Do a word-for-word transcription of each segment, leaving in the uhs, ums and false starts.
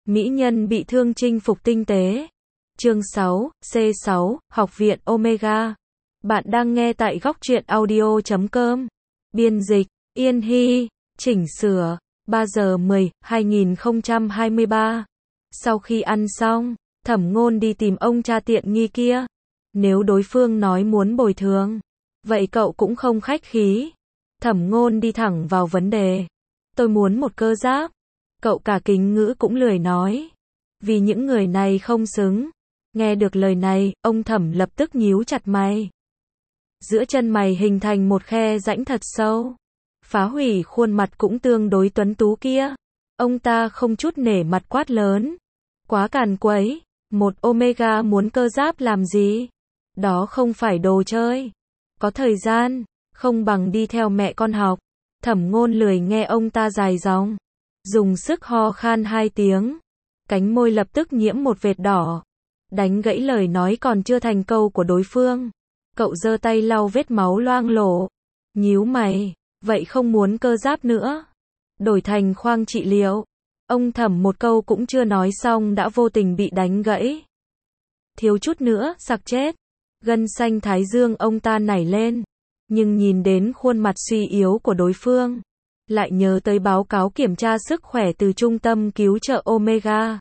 Mỹ nhân bị thương chinh phục tinh tế. Chương sáu, C sáu, Học viện Omega. Bạn đang nghe tại góc truyện audio chấm com. Biên dịch, Yên Hy. Chỉnh sửa, ba giờ mười, hai nghìn không trăm hai mươi ba. Sau khi ăn xong, Thẩm Ngôn đi tìm ông cha tiện nghi kia. Nếu đối phương nói muốn bồi thường, vậy cậu cũng không khách khí. Thẩm Ngôn đi thẳng vào vấn đề. Tôi muốn một cơ giáp. Cậu cả kính ngữ cũng lười nói. Vì những người này không xứng. Nghe được lời này, ông Thẩm lập tức nhíu chặt mày. Giữa chân mày hình thành một khe rãnh thật sâu. Phá hủy khuôn mặt cũng tương đối tuấn tú kia. Ông ta không chút nể mặt quát lớn. Quá càn quấy. Một Omega muốn cơ giáp làm gì? Đó không phải đồ chơi. Có thời gian, không bằng đi theo mẹ con học. Thẩm Ngôn lười nghe ông ta dài dòng. Dùng sức ho khan hai tiếng. Cánh môi lập tức nhiễm một vệt đỏ. Đánh gãy lời nói còn chưa thành câu của đối phương. Cậu giơ tay lau vết máu loang lổ. Nhíu mày. Vậy không muốn cơ giáp nữa. Đổi thành khoang trị liệu. Ông Thẩm một câu cũng chưa nói xong đã vô tình bị đánh gãy. Thiếu chút nữa, sặc chết. Gân xanh thái dương ông ta nảy lên. Nhưng nhìn đến khuôn mặt suy yếu của đối phương. Lại nhớ tới báo cáo kiểm tra sức khỏe từ trung tâm cứu trợ Omega.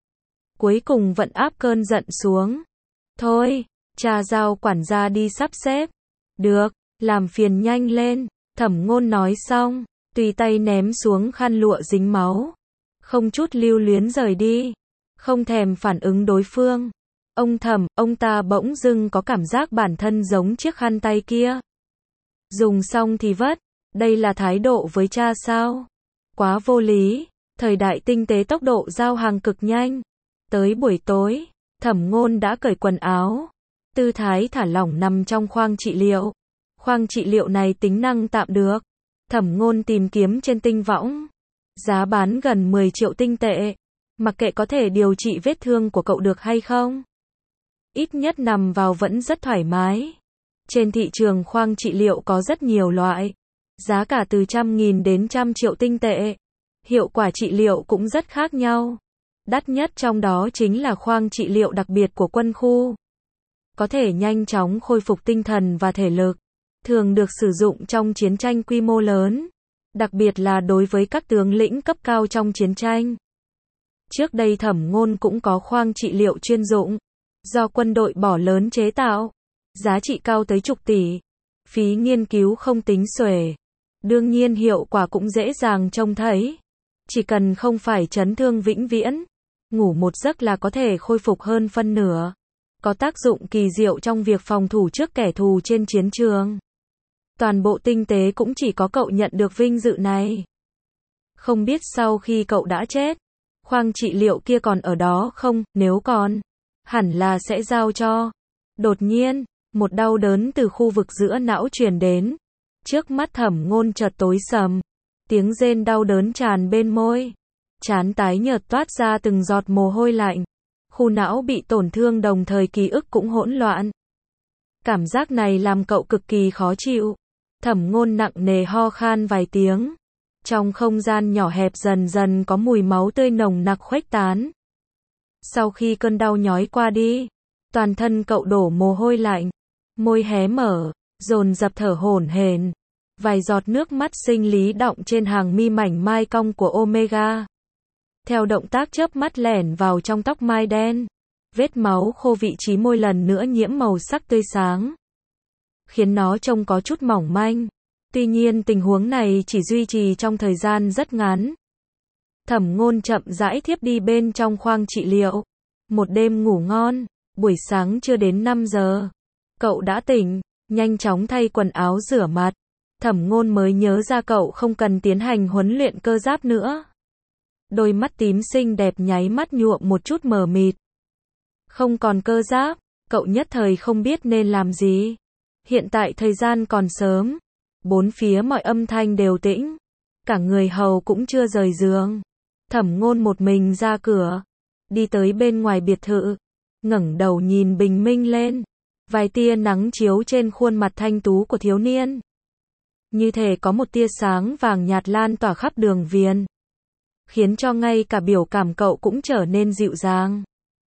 Cuối cùng vẫn áp cơn giận xuống. Thôi, cha giao quản gia đi sắp xếp. Được, làm phiền nhanh lên. Thẩm Ngôn nói xong, tùy tay ném xuống khăn lụa dính máu. Không chút lưu luyến rời đi. Không thèm phản ứng đối phương. Ông Thẩm, ông ta bỗng dưng có cảm giác bản thân giống chiếc khăn tay kia. Dùng xong thì vất. Đây là thái độ với cha sao? Quá vô lý. Thời đại tinh tế tốc độ giao hàng cực nhanh. Tới buổi tối, Thẩm Ngôn đã cởi quần áo. Tư thái thả lỏng nằm trong khoang trị liệu. Khoang trị liệu này tính năng tạm được. Thẩm Ngôn tìm kiếm trên tinh võng. Giá bán gần mười triệu tinh tệ. Mặc kệ có thể điều trị vết thương của cậu được hay không. Ít nhất nằm vào vẫn rất thoải mái. Trên thị trường khoang trị liệu có rất nhiều loại. Giá cả từ trăm nghìn đến trăm triệu tinh tệ. Hiệu quả trị liệu cũng rất khác nhau. Đắt nhất trong đó chính là khoang trị liệu đặc biệt của quân khu. Có thể nhanh chóng khôi phục tinh thần và thể lực. Thường được sử dụng trong chiến tranh quy mô lớn. Đặc biệt là đối với các tướng lĩnh cấp cao trong chiến tranh. Trước đây Thẩm Ngôn cũng có khoang trị liệu chuyên dụng. Do quân đội bỏ lớn chế tạo. Giá trị cao tới chục tỷ. Phí nghiên cứu không tính xuể. Đương nhiên hiệu quả cũng dễ dàng trông thấy. Chỉ cần không phải chấn thương vĩnh viễn. Ngủ một giấc là có thể khôi phục hơn phân nửa. Có tác dụng kỳ diệu trong việc phòng thủ trước kẻ thù trên chiến trường. Toàn bộ tinh tế cũng chỉ có cậu nhận được vinh dự này. Không biết sau khi cậu đã chết, khoang trị liệu kia còn ở đó không, nếu còn, hẳn là sẽ giao cho. Đột nhiên, một đau đớn từ khu vực giữa não truyền đến. Trước mắt Thẩm Ngôn chợt tối sầm. Tiếng rên đau đớn tràn bên môi. Trán tái nhợt toát ra từng giọt mồ hôi lạnh. Khu não bị tổn thương đồng thời ký ức cũng hỗn loạn. Cảm giác này làm cậu cực kỳ khó chịu. Thẩm Ngôn nặng nề ho khan vài tiếng. Trong không gian nhỏ hẹp dần dần có mùi máu tươi nồng nặc khuếch tán. Sau khi cơn đau nhói qua đi, toàn thân cậu đổ mồ hôi lạnh. Môi hé mở, dồn dập thở hổn hển. Vài giọt nước mắt sinh lý đọng trên hàng mi mảnh mai cong của Omega. Theo động tác chớp mắt lẻn vào trong tóc mai đen. Vết máu khô vị trí môi lần nữa nhiễm màu sắc tươi sáng. Khiến nó trông có chút mỏng manh. Tuy nhiên tình huống này chỉ duy trì trong thời gian rất ngắn. Thẩm Ngôn chậm rãi thiếp đi bên trong khoang trị liệu. Một đêm ngủ ngon. Buổi sáng chưa đến năm giờ. Cậu đã tỉnh. Nhanh chóng thay quần áo rửa mặt. Thẩm Ngôn mới nhớ ra cậu không cần tiến hành huấn luyện cơ giáp nữa. Đôi mắt tím xinh đẹp nháy mắt nhuộm một chút mờ mịt. Không còn cơ giáp, cậu nhất thời không biết nên làm gì. Hiện tại thời gian còn sớm. Bốn phía mọi âm thanh đều tĩnh. Cả người hầu cũng chưa rời giường. Thẩm Ngôn một mình ra cửa. Đi tới bên ngoài biệt thự. Ngẩng đầu nhìn bình minh lên. Vài tia nắng chiếu trên khuôn mặt thanh tú của thiếu niên. Như thể có một tia sáng vàng nhạt lan tỏa khắp đường viền. khiến cho ngay cả biểu cảm cậu cũng trở nên dịu dàng.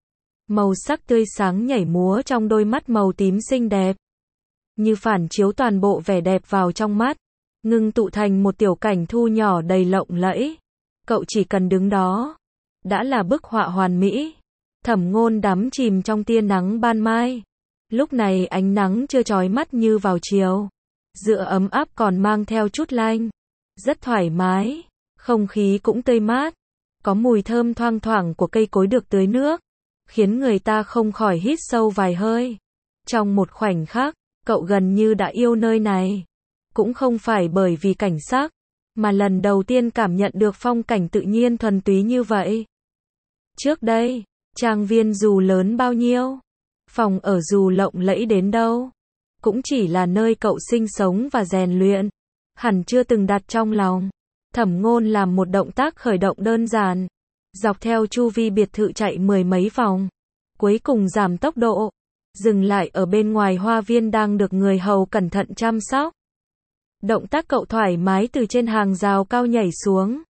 Màu sắc tươi sáng nhảy múa trong đôi mắt màu tím xinh đẹp, như phản chiếu toàn bộ vẻ đẹp vào trong mắt, ngưng tụ thành một tiểu cảnh thu nhỏ đầy lộng lẫy. Cậu chỉ cần đứng đó, đã là bức họa hoàn mỹ. Thẩm Ngôn đắm chìm trong tia nắng ban mai. Lúc này ánh nắng chưa chói mắt như vào chiều, giữa ấm áp còn mang theo chút lạnh, rất thoải mái, không khí cũng tươi mát, có mùi thơm thoang thoảng của cây cối được tưới nước, khiến người ta không khỏi hít sâu vài hơi. Trong một khoảnh khắc, cậu gần như đã yêu nơi này, cũng không phải bởi vì cảnh sắc, mà lần đầu tiên cảm nhận được phong cảnh tự nhiên thuần túy như vậy. Trước đây, trang viên dù lớn bao nhiêu, phòng ở dù lộng lẫy đến đâu, cũng chỉ là nơi cậu sinh sống và rèn luyện, hẳn chưa từng đặt trong lòng. Thẩm Ngôn làm một động tác khởi động đơn giản, dọc theo chu vi biệt thự chạy mười mấy vòng, cuối cùng giảm tốc độ, dừng lại ở bên ngoài hoa viên đang được người hầu cẩn thận chăm sóc. Động tác cậu thoải mái từ trên hàng rào cao nhảy xuống.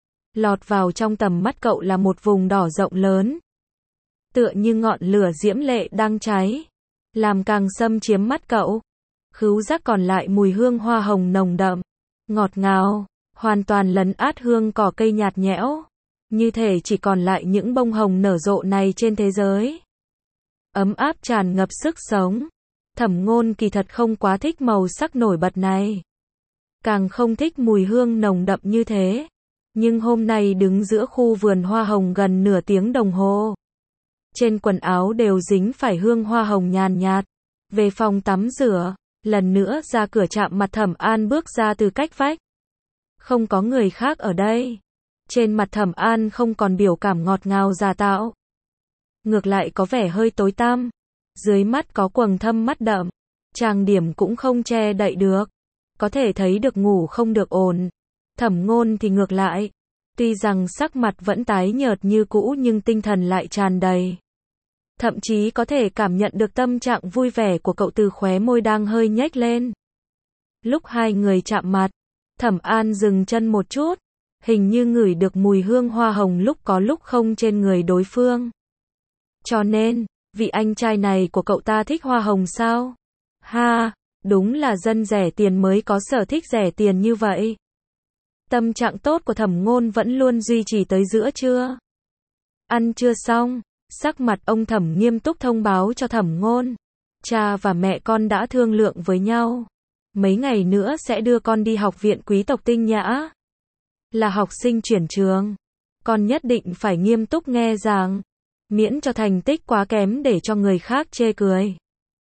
Lọt vào trong tầm mắt cậu là một vùng đỏ rộng lớn, tựa như ngọn lửa diễm lệ đang cháy, làm càng xâm chiếm mắt cậu. Khứu giác còn lại mùi hương hoa hồng nồng đậm, ngọt ngào, hoàn toàn lấn át hương cỏ cây nhạt nhẽo, như thể chỉ còn lại những bông hồng nở rộ này trên thế giới. Ấm áp tràn ngập sức sống. Thẩm Ngôn kỳ thật không quá thích màu sắc nổi bật này, càng không thích mùi hương nồng đậm như thế. Nhưng hôm nay đứng giữa khu vườn hoa hồng gần nửa tiếng đồng hồ, trên quần áo đều dính phải hương hoa hồng nhàn nhạt. Về phòng tắm rửa, lần nữa ra cửa chạm mặt Thẩm An bước ra từ cách vách. Không có người khác ở đây. Trên mặt Thẩm An không còn biểu cảm ngọt ngào giả tạo, ngược lại có vẻ hơi tối tăm. Dưới mắt có quầng thâm mắt đậm, trang điểm cũng không che đậy được, có thể thấy được ngủ không được ổn. Thẩm Ngôn thì ngược lại, tuy rằng sắc mặt vẫn tái nhợt như cũ nhưng tinh thần lại tràn đầy. Thậm chí có thể cảm nhận được tâm trạng vui vẻ của cậu từ khóe môi đang hơi nhếch lên. Lúc hai người chạm mặt, Thẩm An dừng chân một chút, hình như ngửi được mùi hương hoa hồng lúc có lúc không trên người đối phương. Cho nên, vị anh trai này của cậu ta thích hoa hồng sao? Ha, đúng là dân rẻ tiền mới có sở thích rẻ tiền như vậy. Tâm trạng tốt của Thẩm Ngôn vẫn luôn duy trì tới giữa trưa. Ăn trưa xong, sắc mặt ông Thẩm nghiêm túc thông báo cho Thẩm Ngôn. Cha và mẹ con đã thương lượng với nhau. Mấy ngày nữa sẽ đưa con đi học viện quý tộc Tinh Nhã. Là học sinh chuyển trường, con nhất định phải nghiêm túc nghe giảng, miễn cho thành tích quá kém để cho người khác chê cười.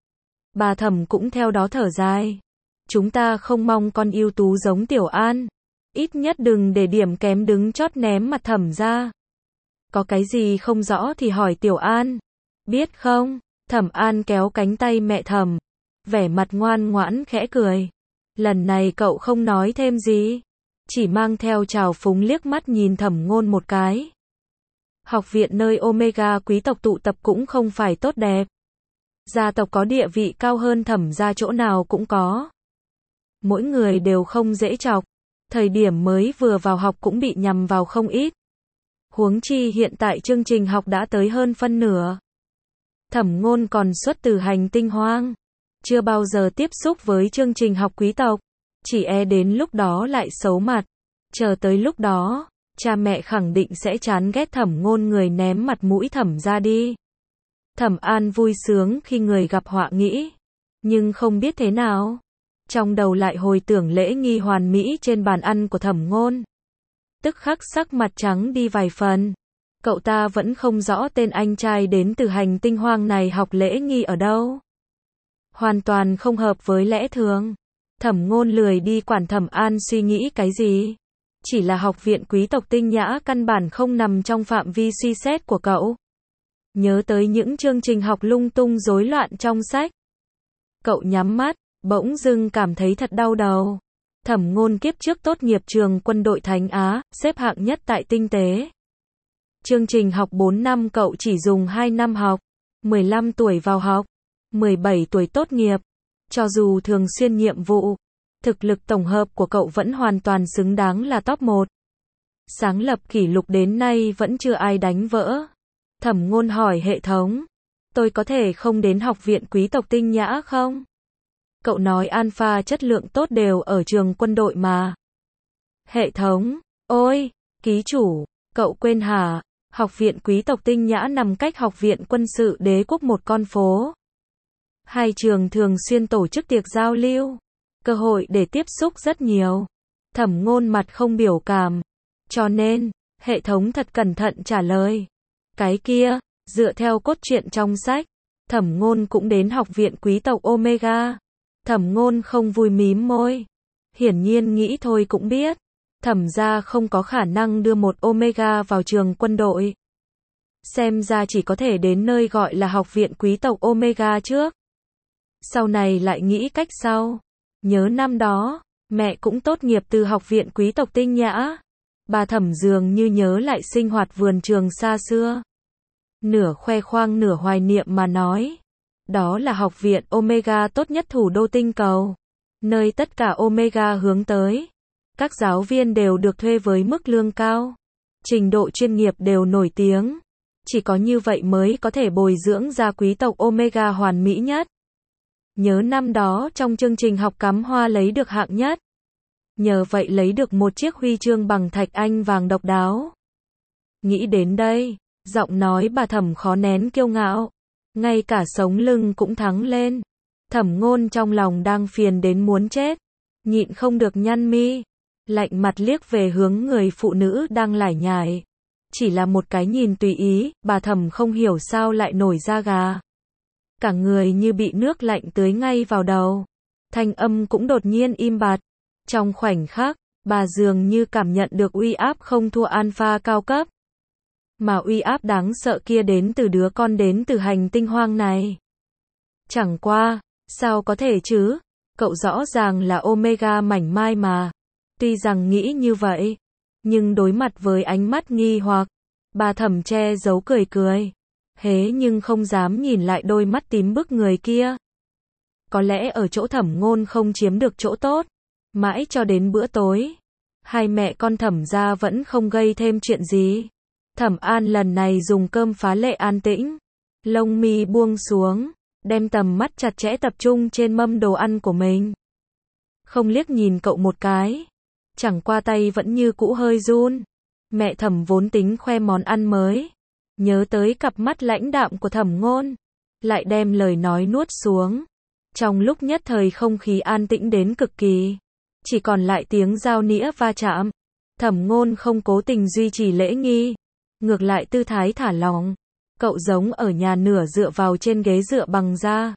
Bà Thẩm cũng theo đó thở dài. Chúng ta không mong con ưu tú giống Tiểu An, ít nhất đừng để điểm kém đứng chót ném mặt Thẩm ra. Có cái gì không rõ thì hỏi Tiểu An, biết không? Thẩm An kéo cánh tay mẹ Thẩm, vẻ mặt ngoan ngoãn khẽ cười. Lần này cậu không nói thêm gì, chỉ mang theo trào phúng liếc mắt nhìn Thẩm Ngôn một cái. Học viện nơi Omega quý tộc tụ tập cũng không phải tốt đẹp. Gia tộc có địa vị cao hơn Thẩm gia chỗ nào cũng có. Mỗi người đều không dễ chọc. Thời điểm mới vừa vào học cũng bị nhằm vào không ít. Huống chi hiện tại chương trình học đã tới hơn phân nửa. Thẩm Ngôn còn xuất từ hành tinh hoang, chưa bao giờ tiếp xúc với chương trình học quý tộc, chỉ e đến lúc đó lại xấu mặt. Chờ tới lúc đó, cha mẹ khẳng định sẽ chán ghét Thẩm Ngôn người ném mặt mũi Thẩm ra đi. Thẩm An vui sướng khi người gặp họa nghĩ, nhưng không biết thế nào, trong đầu lại hồi tưởng lễ nghi hoàn mỹ trên bàn ăn của Thẩm Ngôn. Tức khắc sắc mặt trắng đi vài phần. Cậu ta vẫn không rõ tên anh trai đến từ hành tinh hoang này học lễ nghi ở đâu. Hoàn toàn không hợp với lẽ thường. Thẩm Ngôn lười đi quản Thẩm An suy nghĩ cái gì. Chỉ là học viện quý tộc Tinh Nhã căn bản không nằm trong phạm vi suy xét của cậu. Nhớ tới những chương trình học lung tung rối loạn trong sách, cậu nhắm mắt, bỗng dưng cảm thấy thật đau đầu. Thẩm Ngôn kiếp trước tốt nghiệp trường quân đội Thánh Á, xếp hạng nhất tại tinh tế. Chương trình học bốn năm cậu chỉ dùng hai năm học, mười lăm tuổi vào học, mười bảy tuổi tốt nghiệp. Cho dù thường xuyên nhiệm vụ, thực lực tổng hợp của cậu vẫn hoàn toàn xứng đáng là top một. Sáng lập kỷ lục đến nay vẫn chưa ai đánh vỡ. Thẩm Ngôn hỏi hệ thống. Tôi có thể không đến học viện quý tộc Tinh Nhã không? Cậu nói alpha chất lượng tốt đều ở trường quân đội mà. Hệ thống. Ôi, ký chủ, cậu quên hả? Học viện quý tộc Tinh Nhã nằm cách học viện quân sự đế quốc một con phố. Hai trường thường xuyên tổ chức tiệc giao lưu. Cơ hội để tiếp xúc rất nhiều. Thẩm Ngôn mặt không biểu cảm. Cho nên, hệ thống thật cẩn thận trả lời. Cái kia, dựa theo cốt truyện trong sách, Thẩm Ngôn cũng đến học viện quý tộc Omega. Thẩm Ngôn không vui mím môi. Hiển nhiên nghĩ thôi cũng biết. Thẩm gia không có khả năng đưa một Omega vào trường quân đội. Xem ra chỉ có thể đến nơi gọi là học viện quý tộc Omega trước. Sau này lại nghĩ cách sau. Nhớ năm đó, mẹ cũng tốt nghiệp từ học viện quý tộc Tinh Nhã. Bà Thẩm dường như nhớ lại sinh hoạt vườn trường xa xưa. Nửa khoe khoang nửa hoài niệm mà nói. Đó là học viện Omega tốt nhất thủ đô tinh cầu. Nơi tất cả Omega hướng tới. Các giáo viên đều được thuê với mức lương cao. Trình độ chuyên nghiệp đều nổi tiếng. Chỉ có như vậy mới có thể bồi dưỡng ra quý tộc Omega hoàn mỹ nhất. Nhớ năm đó trong chương trình học cắm hoa lấy được hạng nhất. Nhờ vậy lấy được một chiếc huy chương bằng thạch anh vàng độc đáo. Nghĩ đến đây, giọng nói bà Thẩm khó nén kiêu ngạo. Ngay cả sống lưng cũng thắng lên. Thẩm Ngôn trong lòng đang phiền đến muốn chết. Nhịn không được nhăn mi. Lạnh mặt liếc về hướng người phụ nữ đang lải nhải. Chỉ là một cái nhìn tùy ý, bà Thẩm không hiểu sao lại nổi da gà. Cả người như bị nước lạnh tưới ngay vào đầu. Thanh âm cũng đột nhiên im bặt. Trong khoảnh khắc, bà dường như cảm nhận được uy áp không thua alpha cao cấp. Mà uy áp đáng sợ kia đến từ đứa con đến từ hành tinh hoang này. Chẳng qua, sao có thể chứ? Cậu rõ ràng là Omega mảnh mai mà. Tuy rằng nghĩ như vậy, nhưng đối mặt với ánh mắt nghi hoặc, bà Thẩm che giấu cười cười. Hế nhưng không dám nhìn lại đôi mắt tím bức người kia. Có lẽ ở chỗ Thẩm Ngôn không chiếm được chỗ tốt. Mãi cho đến bữa tối, hai mẹ con Thẩm gia vẫn không gây thêm chuyện gì. Thẩm An lần này dùng cơm phá lệ an tĩnh. Lông mi buông xuống, đem tầm mắt chặt chẽ tập trung trên mâm đồ ăn của mình. Không liếc nhìn cậu một cái. Chẳng qua tay vẫn như cũ hơi run. Mẹ Thẩm vốn tính khoe món ăn mới. Nhớ tới cặp mắt lãnh đạm của Thẩm Ngôn. Lại đem lời nói nuốt xuống. Trong lúc nhất thời không khí an tĩnh đến cực kỳ. Chỉ còn lại tiếng dao nĩa va chạm. Thẩm Ngôn không cố tình duy trì lễ nghi. Ngược lại tư thái thả lỏng. Cậu giống ở nhà nửa dựa vào trên ghế dựa bằng da.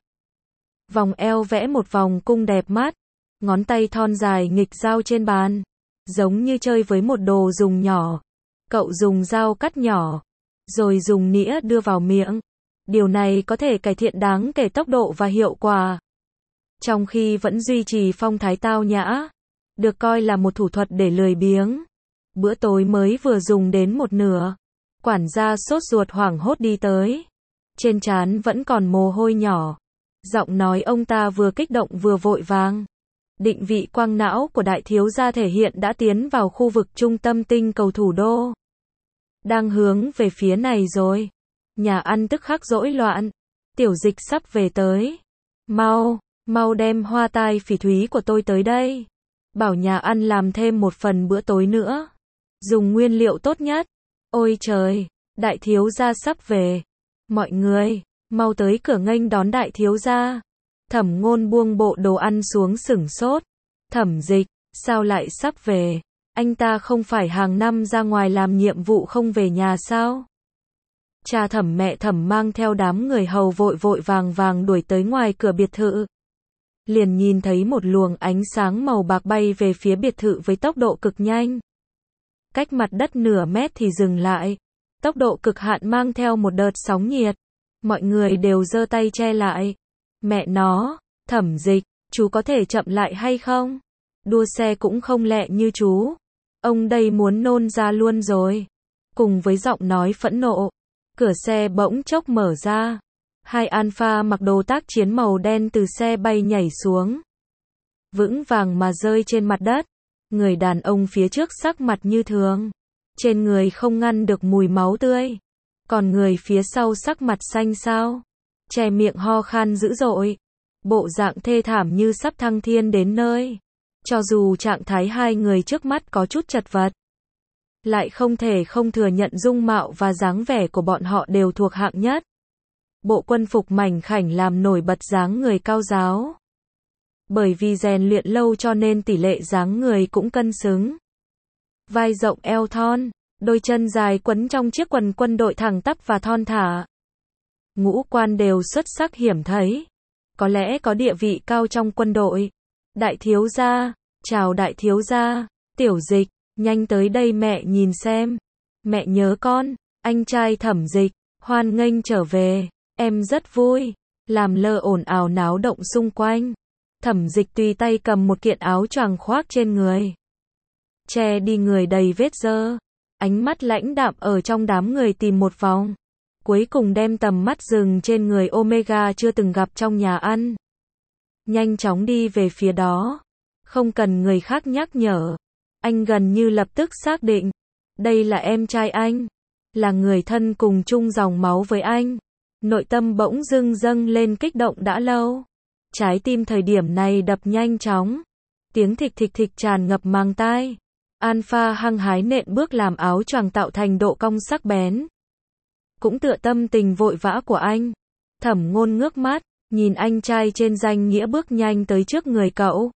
Vòng eo vẽ một vòng cung đẹp mắt. Ngón tay thon dài nghịch dao trên bàn. Giống như chơi với một đồ dùng nhỏ. Cậu dùng dao cắt nhỏ. Rồi dùng nĩa đưa vào miệng. Điều này có thể cải thiện đáng kể tốc độ và hiệu quả. Trong khi vẫn duy trì phong thái tao nhã. Được coi là một thủ thuật để lười biếng. Bữa tối mới vừa dùng đến một nửa. Quản gia sốt ruột hoảng hốt đi tới. Trên trán vẫn còn mồ hôi nhỏ. Giọng nói ông ta vừa kích động vừa vội vàng. Định vị quang não của đại thiếu gia thể hiện đã tiến vào khu vực trung tâm tinh cầu thủ đô. Đang hướng về phía này rồi. Nhà ăn tức khắc rối loạn. Tiểu Dịch sắp về tới. Mau, mau đem hoa tai phỉ thúy của tôi tới đây. Bảo nhà ăn làm thêm một phần bữa tối nữa. Dùng nguyên liệu tốt nhất. Ôi trời, đại thiếu gia sắp về. Mọi người, mau tới cửa nghênh đón đại thiếu gia. Thẩm Ngôn buông bộ đồ ăn xuống sửng sốt. Thẩm Dịch, sao lại sắp về? Anh ta không phải hàng năm ra ngoài làm nhiệm vụ không về nhà sao? Cha Thẩm mẹ Thẩm mang theo đám người hầu vội vội vàng vàng đuổi tới ngoài cửa biệt thự. Liền nhìn thấy một luồng ánh sáng màu bạc bay về phía biệt thự với tốc độ cực nhanh. Cách mặt đất nửa mét thì dừng lại. Tốc độ cực hạn mang theo một đợt sóng nhiệt. Mọi người đều giơ tay che lại. Mẹ nó, Thẩm Dịch, chú có thể chậm lại hay không? Đua xe cũng không lẹ như chú. Ông đây muốn nôn ra luôn rồi. Cùng với giọng nói phẫn nộ, cửa xe bỗng chốc mở ra. Hai alpha mặc đồ tác chiến màu đen từ xe bay nhảy xuống. Vững vàng mà rơi trên mặt đất. Người đàn ông phía trước sắc mặt như thường. trên người không ngăn được mùi máu tươi. Còn người phía sau sắc mặt xanh xao, che miệng ho khan dữ dội, bộ dạng thê thảm như sắp thăng thiên đến nơi. Cho dù trạng thái hai người trước mắt có chút chật vật, lại không thể không thừa nhận dung mạo và dáng vẻ của bọn họ đều thuộc hạng nhất. Bộ quân phục mảnh khảnh làm nổi bật dáng người cao ráo. Bởi vì rèn luyện lâu cho nên tỷ lệ dáng người cũng cân xứng. Vai rộng eo thon, đôi chân dài quấn trong chiếc quần quân đội thẳng tắp và thon thả. Ngũ quan đều xuất sắc hiểm thấy. Có lẽ có địa vị cao trong quân đội. Đại thiếu gia, chào đại thiếu gia, Tiểu Dịch, nhanh tới đây mẹ nhìn xem. Mẹ nhớ con, anh trai Thẩm Dịch, hoan nghênh trở về, em rất vui. Làm lơ ồn ào náo động xung quanh. Thẩm Dịch tùy tay cầm một kiện áo choàng khoác trên người, che đi người đầy vết dơ. Ánh mắt lãnh đạm ở trong đám người tìm một vòng, cuối cùng đem tầm mắt dừng trên người Omega chưa từng gặp trong nhà ăn. Nhanh chóng đi về phía đó. Không cần người khác nhắc nhở. Anh gần như lập tức xác định. Đây là em trai anh. Là người thân cùng chung dòng máu với anh. Nội tâm bỗng dưng dâng lên kích động đã lâu. Trái tim thời điểm này đập nhanh chóng. Tiếng thịch thịch thịch tràn ngập màng tai. Alpha hăng hái nện bước làm áo choàng tạo thành độ cong sắc bén. Cũng tựa tâm tình vội vã của anh. Thẩm Ngôn ngước mắt, nhìn anh trai trên danh nghĩa bước nhanh tới trước người cậu.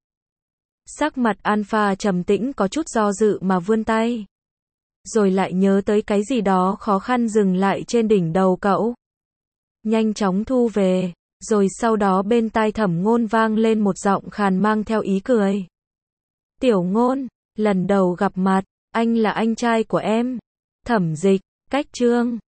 Sắc mặt Alpha trầm tĩnh có chút do dự mà vươn tay. Rồi lại nhớ tới cái gì đó khó khăn dừng lại trên đỉnh đầu cậu. Nhanh chóng thu về, rồi sau đó bên tai Thẩm Ngôn vang lên một giọng khàn mang theo ý cười. Tiểu Ngôn, lần đầu gặp mặt, anh là anh trai của em. Thẩm Dịch, cách chương